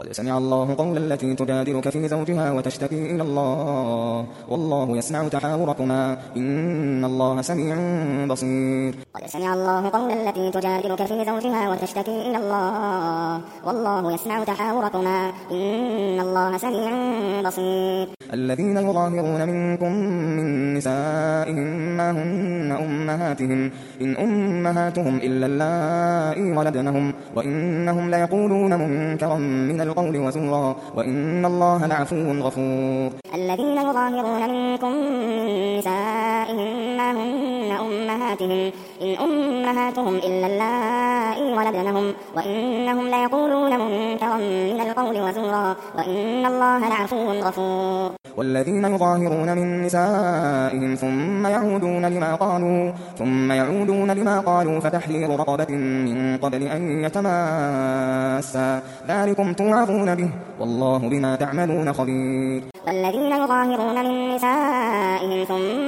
قد سمع الله قول التي تجادلك في زوجها وتشتكي إلى الله والله يسمع تحاوركما إن الله سميع بصير. قد سمع الله قول التي تجادلك في زوجها وتشتكي إلى الله والله يسمع تحاوركما إن الله سميع بصير. الذين يظاهرون منكم من نسائهم ما هن أمهاتهم إن أمهاتهم إلا اللائي ولدنهم وإنهم ليقولون منكرا من القول وزورا وإن الله لعفو غفور. الذين يظاهرون منكم من نسائهم ما هن أمهاتهم إن أمهاتهم إلا اللائي ولدنهم وإنهم ليقولون منكرا من القول وزورا وإن الله لعفو غفور. والذين يظاهرون من نسائهم ثم يعودون لما قالوا فتحرير رقبة من قبل أن يتماسا ذلكم توعظون به والله بما تعملون خبير. والذين يظاهرون من نسائهم ثم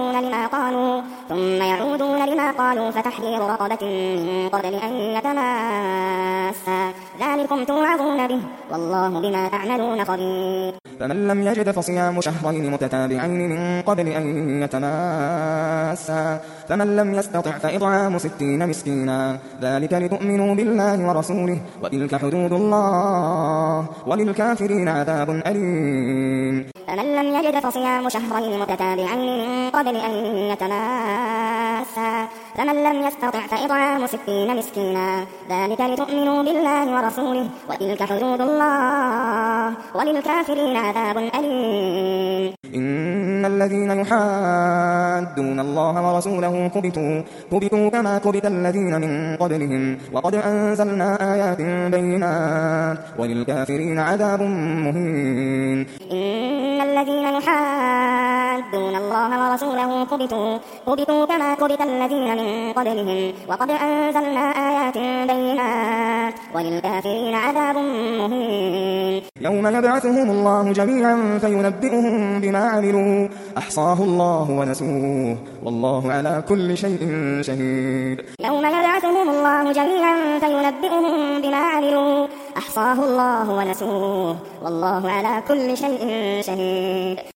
يعودون لما قالوا فتحرير رقبة من قبل أن يتماسا ذلكم توعظون به والله بما تعملون خبير. فمن لم يجد فصيام شهرين متتابعين من قبل أن يتماسا فمن لم يستطع فإطعام 60 مسكينا ذلك لتؤمنوا بالله ورسوله وتلك حدود الله وللكافرين عذاب أليم. فمن لم يجد فصيام شهرين متتابعين من قبل أن يتماسا فمن لم يستطع فإطعام 60 مسكينا ذلك لتؤمنوا بالله ورسوله وتلك حدود الله وللكافرين عذاب أليم. إن الذين يحادون الله ورسوله كبتوا كما كبت الذين من قبلهم وقد أنزلنا آيات بينات وللكافرين عذاب مهين. إن الذين يحادون الله ورسوله كبتوا كما كبت الذين من قبلهم وقد أنزلنا آيات بينات وللكافرين عذاب مهين. يوم يبعثهم الله جميعا فينبئهم بما عملوا أحصاه الله ونسوه والله على كل شيء شهيد. يوم يبعثهم الله جميعا فينبئهم بما عملوا أحصاه الله ونسوه والله على كل شيء شهيد.